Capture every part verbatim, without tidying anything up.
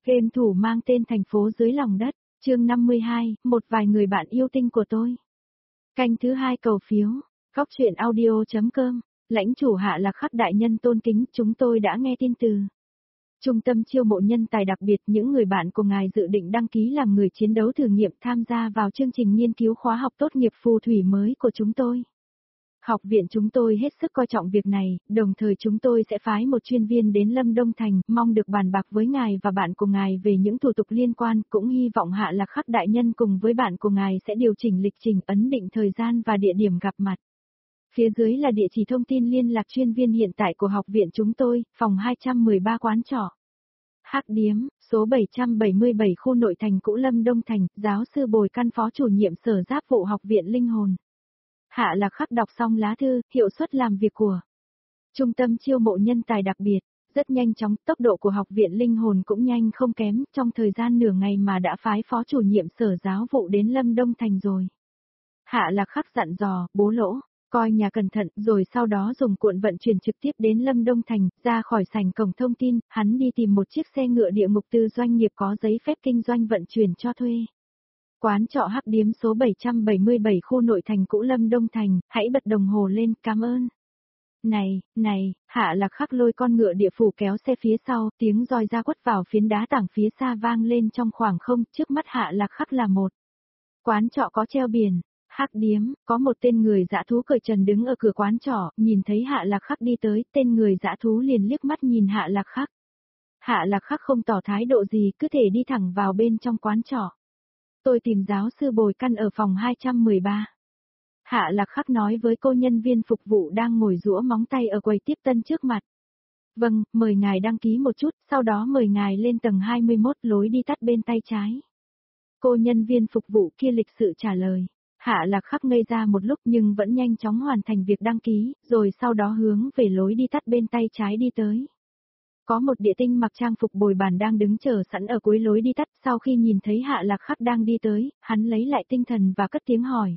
Game thủ mang tên Thành phố dưới lòng đất, chương năm mươi hai, một vài người bạn yêu tinh của tôi. Canh thứ hai cầu phiếu, góc truyện audio.com, lãnh chủ Hạ Lạc Khắc đại nhân tôn kính, chúng tôi đã nghe tin từ Trung tâm chiêu mộ nhân tài đặc biệt, những người bạn của ngài dự định đăng ký làm người chiến đấu thử nghiệm tham gia vào chương trình nghiên cứu khóa học tốt nghiệp phù thủy mới của chúng tôi. Học viện chúng tôi hết sức coi trọng việc này, đồng thời chúng tôi sẽ phái một chuyên viên đến Lâm Đông Thành, mong được bàn bạc với ngài và bạn của ngài về những thủ tục liên quan, cũng hy vọng Hạ Lạc Khắc đại nhân cùng với bạn của ngài sẽ điều chỉnh lịch trình, ấn định thời gian và địa điểm gặp mặt. Phía dưới là địa chỉ thông tin liên lạc chuyên viên hiện tại của học viện chúng tôi, phòng hai trăm mười ba quán trọ Hắc Điếm, số bảy trăm bảy mươi bảy khu nội thành cũ Lâm Đông Thành, giáo sư Bồi Căn phó chủ nhiệm sở giáp vụ học viện linh hồn. Hạ Lạc Khắc đọc xong lá thư, hiệu suất làm việc của Trung tâm chiêu mộ nhân tài đặc biệt, rất nhanh chóng, tốc độ của học viện linh hồn cũng nhanh không kém, trong thời gian nửa ngày mà đã phái phó chủ nhiệm sở giáo vụ đến Lâm Đông Thành rồi. Hạ Lạc Khắc dặn dò, bố Lỗ, coi nhà cẩn thận, rồi sau đó dùng cuộn vận chuyển trực tiếp đến Lâm Đông Thành, ra khỏi sảnh cổng thông tin, hắn đi tìm một chiếc xe ngựa địa ngục từ doanh nghiệp có giấy phép kinh doanh vận chuyển cho thuê. Quán trọ Hắc Điếm số bảy trăm bảy mươi bảy khu nội thành cũ Lâm Đông Thành, hãy bật đồng hồ lên, cảm ơn. Này, này, Hạ Lạc Khắc lôi con ngựa địa phủ kéo xe phía sau, tiếng roi ra quất vào phiến đá tảng phía xa vang lên trong khoảng không, trước mắt Hạ Lạc Khắc là một quán trọ có treo biển, Hắc Điếm, có một tên người dã thú cởi trần đứng ở cửa quán trọ, nhìn thấy Hạ Lạc Khắc đi tới, tên người dã thú liền liếc mắt nhìn Hạ Lạc Khắc. Hạ Lạc Khắc không tỏ thái độ gì, cứ thể đi thẳng vào bên trong quán trọ. Tôi tìm giáo sư Bồi Căn ở phòng hai trăm mười ba. Hạ Lạc Khắc nói với cô nhân viên phục vụ đang ngồi giũa móng tay ở quầy tiếp tân trước mặt. Vâng, mời ngài đăng ký một chút, sau đó mời ngài lên tầng hai mươi mốt, lối đi tắt bên tay trái. Cô nhân viên phục vụ kia lịch sự trả lời. Hạ Lạc Khắc ngây ra một lúc nhưng vẫn nhanh chóng hoàn thành việc đăng ký, rồi sau đó hướng về lối đi tắt bên tay trái đi tới. Có một địa tinh mặc trang phục bồi bàn đang đứng chờ sẵn ở cuối lối đi tắt, sau khi nhìn thấy Hạ Lạc Khắc đang đi tới, hắn lấy lại tinh thần và cất tiếng hỏi.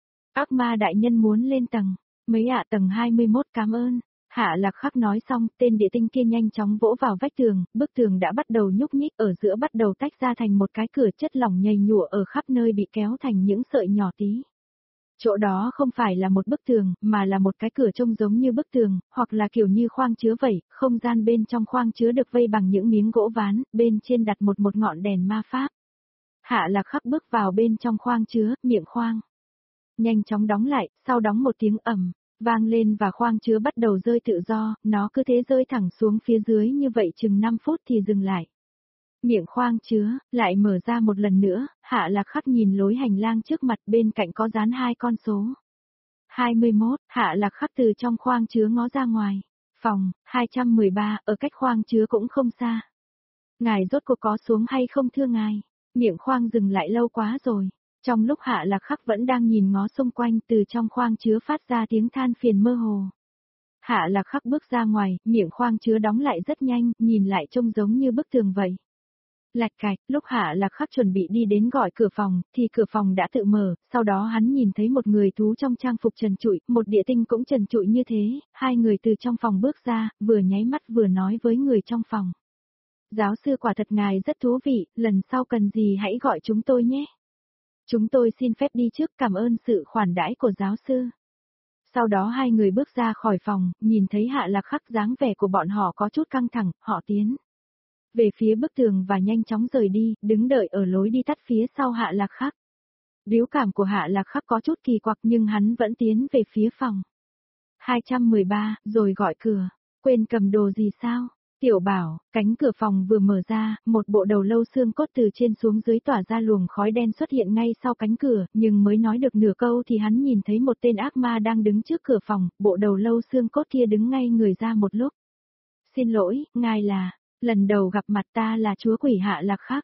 Ác ma đại nhân muốn lên tầng, mấy ạ tầng hai mươi mốt cảm ơn. Hạ Lạc Khắc nói xong, tên địa tinh kia nhanh chóng vỗ vào vách tường, bức tường đã bắt đầu nhúc nhích, ở giữa bắt đầu tách ra thành một cái cửa, chất lỏng nhầy nhụa ở khắp nơi bị kéo thành những sợi nhỏ tí. Chỗ đó không phải là một bức tường, mà là một cái cửa trông giống như bức tường, hoặc là kiểu như khoang chứa vậy, không gian bên trong khoang chứa được vây bằng những miếng gỗ ván, bên trên đặt một một ngọn đèn ma pháp. Hạ Lạc Khắc bước vào bên trong khoang chứa, miệng khoang nhanh chóng đóng lại, sau đóng một tiếng ầm vang lên và khoang chứa bắt đầu rơi tự do, nó cứ thế rơi thẳng xuống phía dưới như vậy chừng năm phút thì dừng lại. Miệng khoang chứa, lại mở ra một lần nữa, Hạ Lạc Khắc nhìn lối hành lang trước mặt, bên cạnh có dán hai con số. hai mươi mốt, Hạ Lạc Khắc từ trong khoang chứa ngó ra ngoài. Phòng, hai trăm mười ba, ở cách khoang chứa cũng không xa. Ngài rốt cuộc có xuống hay không thưa ngài? Miệng khoang dừng lại lâu quá rồi. Trong lúc Hạ Lạc Khắc vẫn đang nhìn ngó xung quanh, từ trong khoang chứa phát ra tiếng than phiền mơ hồ. Hạ Lạc Khắc bước ra ngoài, miệng khoang chứa đóng lại rất nhanh, nhìn lại trông giống như bức tường vậy. Lạch cạch, lúc Hạ Lạc Khắc chuẩn bị đi đến gọi cửa phòng, thì cửa phòng đã tự mở, sau đó hắn nhìn thấy một người thú trong trang phục trần trụi, một địa tinh cũng trần trụi như thế, hai người từ trong phòng bước ra, vừa nháy mắt vừa nói với người trong phòng. Giáo sư quả thật ngài rất thú vị, lần sau cần gì hãy gọi chúng tôi nhé. Chúng tôi xin phép đi trước, cảm ơn sự khoản đãi của giáo sư. Sau đó hai người bước ra khỏi phòng, nhìn thấy Hạ Lạc Khắc, dáng vẻ của bọn họ có chút căng thẳng, họ tiến về phía bức tường và nhanh chóng rời đi, đứng đợi ở lối đi tắt phía sau Hạ Lạc Khắc. Biểu cảm của Hạ Lạc Khắc có chút kỳ quặc nhưng hắn vẫn tiến về phía phòng hai trăm mười ba, rồi gọi cửa. Quên cầm đồ gì sao? Tiểu Bảo, cánh cửa phòng vừa mở ra, một bộ đầu lâu xương cốt từ trên xuống dưới tỏa ra luồng khói đen xuất hiện ngay sau cánh cửa, nhưng mới nói được nửa câu thì hắn nhìn thấy một tên ác ma đang đứng trước cửa phòng, bộ đầu lâu xương cốt kia đứng ngay người ra một lúc. Xin lỗi, ngài là, lần đầu gặp mặt ta là chúa quỷ Hạ Lạc Khắc.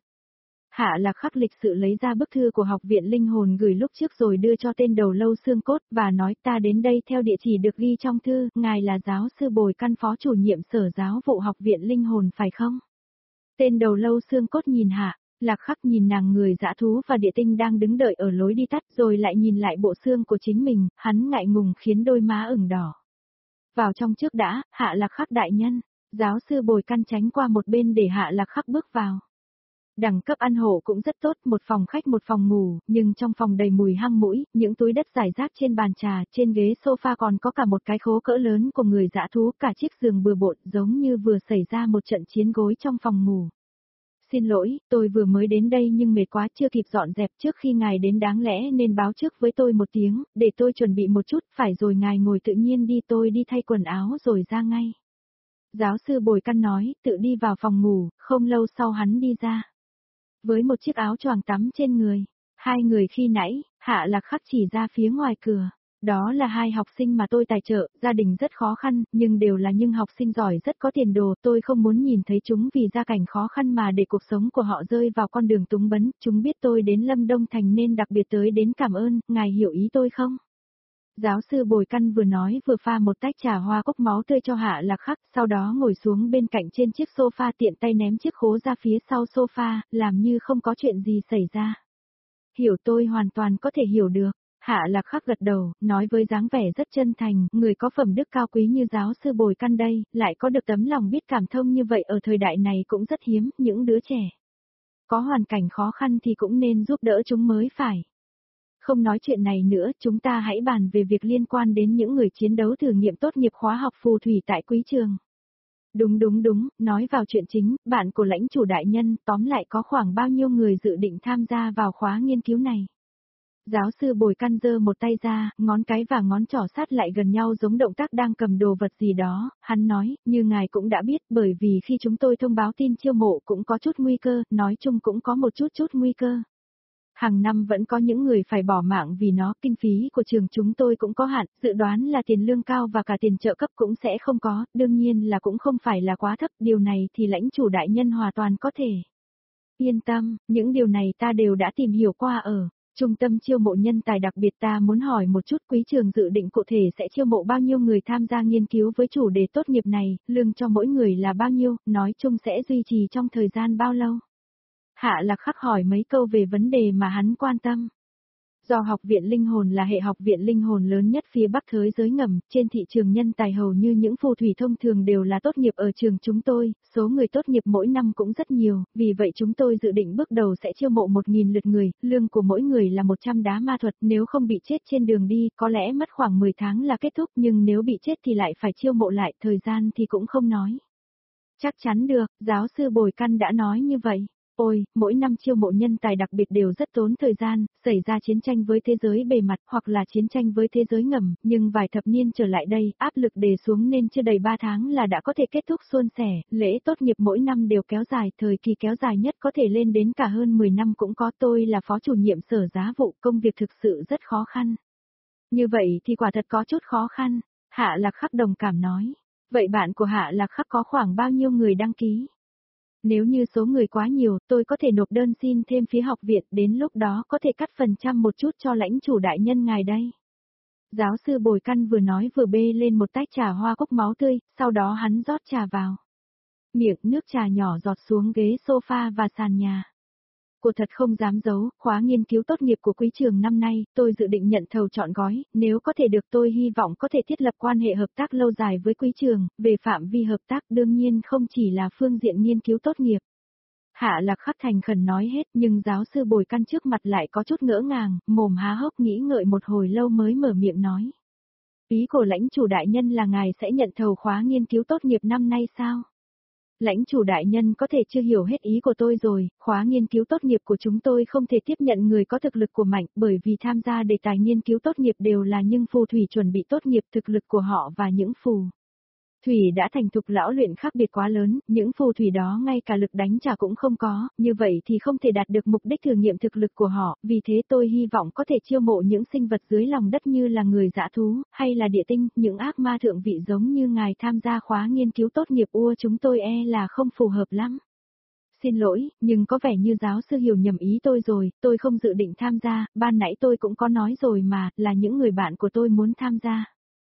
Hạ Lạc Khắc lịch sự lấy ra bức thư của học viện linh hồn gửi lúc trước rồi đưa cho tên đầu lâu xương cốt và nói ta đến đây theo địa chỉ được ghi trong thư, ngài là giáo sư Bồi Căn phó chủ nhiệm sở giáo vụ học viện linh hồn phải không? Tên đầu lâu xương cốt nhìn Hạ Lạc Khắc, nhìn nàng người dã thú và địa tinh đang đứng đợi ở lối đi tắt, rồi lại nhìn lại bộ xương của chính mình, hắn ngại ngùng khiến đôi má ửng đỏ. Vào trong trước đã, Hạ Lạc Khắc đại nhân. Giáo sư Bồi Căn tránh qua một bên để Hạ Lạc Khắc bước vào. Đẳng cấp ăn hộ cũng rất tốt, một phòng khách một phòng ngủ, nhưng trong phòng đầy mùi hăng mũi, những túi đất rải rác trên bàn trà, trên ghế sofa còn có cả một cái khố cỡ lớn của người dã thú, cả chiếc giường bừa bộn giống như vừa xảy ra một trận chiến gối trong phòng ngủ. Xin lỗi, tôi vừa mới đến đây nhưng mệt quá chưa kịp dọn dẹp trước khi ngài đến đáng lẽ nên báo trước với tôi một tiếng, để tôi chuẩn bị một chút, phải rồi ngài ngồi tự nhiên đi tôi đi thay quần áo rồi ra ngay. Giáo sư Bồi Căn nói, tự đi vào phòng ngủ, không lâu sau hắn đi ra. Với một chiếc áo choàng tắm trên người, hai người khi nãy, Hạ Lạc Khắc chỉ ra phía ngoài cửa. Đó là hai học sinh mà tôi tài trợ, gia đình rất khó khăn, nhưng đều là những học sinh giỏi rất có tiền đồ, tôi không muốn nhìn thấy chúng vì gia cảnh khó khăn mà để cuộc sống của họ rơi vào con đường túng bấn, chúng biết tôi đến Lâm Đông Thành nên đặc biệt tới đến cảm ơn, ngài hiểu ý tôi không? Giáo sư Bồi Căn vừa nói vừa pha một tách trà hoa cốc máu tươi cho Hạ Lạc Khắc, sau đó ngồi xuống bên cạnh trên chiếc sofa tiện tay ném chiếc khố ra phía sau sofa, làm như không có chuyện gì xảy ra. Hiểu tôi hoàn toàn có thể hiểu được. Hạ Lạc Khắc gật đầu, nói với dáng vẻ rất chân thành, người có phẩm đức cao quý như giáo sư Bồi Căn đây, lại có được tấm lòng biết cảm thông như vậy ở thời đại này cũng rất hiếm, những đứa trẻ. Có hoàn cảnh khó khăn thì cũng nên giúp đỡ chúng mới phải. Không nói chuyện này nữa, chúng ta hãy bàn về việc liên quan đến những người chiến đấu thử nghiệm tốt nghiệp khóa học phù thủy tại Quý Trường. Đúng đúng đúng, nói vào chuyện chính, bạn của lãnh chủ đại nhân, tóm lại có khoảng bao nhiêu người dự định tham gia vào khóa nghiên cứu này. Giáo sư Bồi Căn giơ một tay ra, ngón cái và ngón trỏ sát lại gần nhau giống động tác đang cầm đồ vật gì đó, hắn nói, như ngài cũng đã biết bởi vì khi chúng tôi thông báo tin chiêu mộ cũng có chút nguy cơ, nói chung cũng có một chút chút nguy cơ. Hàng năm vẫn có những người phải bỏ mạng vì nó, kinh phí của trường chúng tôi cũng có hạn, dự đoán là tiền lương cao và cả tiền trợ cấp cũng sẽ không có, đương nhiên là cũng không phải là quá thấp, điều này thì lãnh chủ đại nhân hoàn toàn có thể. Yên tâm, những điều này ta đều đã tìm hiểu qua ở Trung tâm chiêu mộ nhân tài đặc biệt. Ta muốn hỏi một chút, Quý Trường dự định cụ thể sẽ chiêu mộ bao nhiêu người tham gia nghiên cứu với chủ đề tốt nghiệp này, lương cho mỗi người là bao nhiêu, nói chung sẽ duy trì trong thời gian bao lâu? Hạ Lạc Khắc hỏi mấy câu về vấn đề mà hắn quan tâm. Do học viện linh hồn là hệ học viện linh hồn lớn nhất phía Bắc thế giới ngầm, trên thị trường nhân tài hầu như những phù thủy thông thường đều là tốt nghiệp ở trường chúng tôi, số người tốt nghiệp mỗi năm cũng rất nhiều, vì vậy chúng tôi dự định bước đầu sẽ chiêu mộ một nghìn lượt người, lương của mỗi người là một trăm đá ma thuật, nếu không bị chết trên đường đi, có lẽ mất khoảng mười tháng là kết thúc, nhưng nếu bị chết thì lại phải chiêu mộ lại, thời gian thì cũng không nói. Chắc chắn được, giáo sư Bồi Căn đã nói như vậy. Ôi, mỗi năm chiêu mộ nhân tài đặc biệt đều rất tốn thời gian, xảy ra chiến tranh với thế giới bề mặt hoặc là chiến tranh với thế giới ngầm, nhưng vài thập niên trở lại đây, áp lực đề xuống nên chưa đầy ba tháng là đã có thể kết thúc suôn sẻ, lễ tốt nghiệp mỗi năm đều kéo dài, thời kỳ kéo dài nhất có thể lên đến cả hơn mười năm cũng có. Tôi là phó chủ nhiệm sở giá vụ, công việc thực sự rất khó khăn. Như vậy thì quả thật có chút khó khăn, Hạ Lạc Khắc đồng cảm nói. Vậy bạn của Hạ Lạc Khắc có khoảng bao nhiêu người đăng ký? Nếu như số người quá nhiều, tôi có thể nộp đơn xin thêm phía học viện, đến lúc đó có thể cắt phần trăm một chút cho lãnh chủ đại nhân ngài đây. Giáo sư Bồi Căn vừa nói vừa bê lên một tách trà hoa cốc máu tươi, sau đó hắn rót trà vào. Miệng nước trà nhỏ giọt xuống ghế sofa và sàn nhà. Cô thật không dám giấu, khóa nghiên cứu tốt nghiệp của Quý Trường năm nay, tôi dự định nhận thầu trọn gói, nếu có thể được tôi hy vọng có thể thiết lập quan hệ hợp tác lâu dài với Quý Trường, về phạm vi hợp tác đương nhiên không chỉ là phương diện nghiên cứu tốt nghiệp. Hạ Lạc Khắc thành khẩn nói hết nhưng giáo sư Bồi Căn trước mặt lại có chút ngỡ ngàng, mồm há hốc nghĩ ngợi một hồi lâu mới mở miệng nói. Ý của lãnh chủ đại nhân là ngài sẽ nhận thầu khóa nghiên cứu tốt nghiệp năm nay sao? Lãnh chủ đại nhân có thể chưa hiểu hết ý của tôi rồi, khóa nghiên cứu tốt nghiệp của chúng tôi không thể tiếp nhận người có thực lực của mạnh, bởi vì tham gia đề tài nghiên cứu tốt nghiệp đều là những phù thủy chuẩn bị tốt nghiệp, thực lực của họ và những phù thủy đã thành thục lão luyện khác biệt quá lớn, những phù thủy đó ngay cả lực đánh trả cũng không có, như vậy thì không thể đạt được mục đích thử nghiệm thực lực của họ, vì thế tôi hy vọng có thể chiêu mộ những sinh vật dưới lòng đất như là người dã thú, hay là địa tinh, những ác ma thượng vị giống như ngài tham gia khóa nghiên cứu tốt nghiệp ua chúng tôi e là không phù hợp lắm. Xin lỗi, nhưng có vẻ như giáo sư hiểu nhầm ý tôi rồi, tôi không dự định tham gia, ban nãy tôi cũng có nói rồi mà, là những người bạn của tôi muốn tham gia.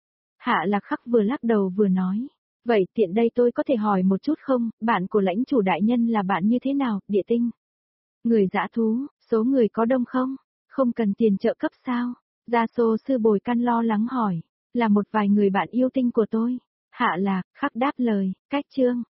Hạ Lạc Khắc vừa lắc đầu vừa nói. Vậy tiện đây tôi có thể hỏi một chút không, bạn của lãnh chủ đại nhân là bạn như thế nào, địa tinh? Người dã thú, số người có đông không? Không cần tiền trợ cấp sao? Gia Sô sư Bồi Căn lo lắng hỏi. Là một vài người bạn yêu tinh của tôi. Hạ Lạc Khắc đáp lời, cách chương.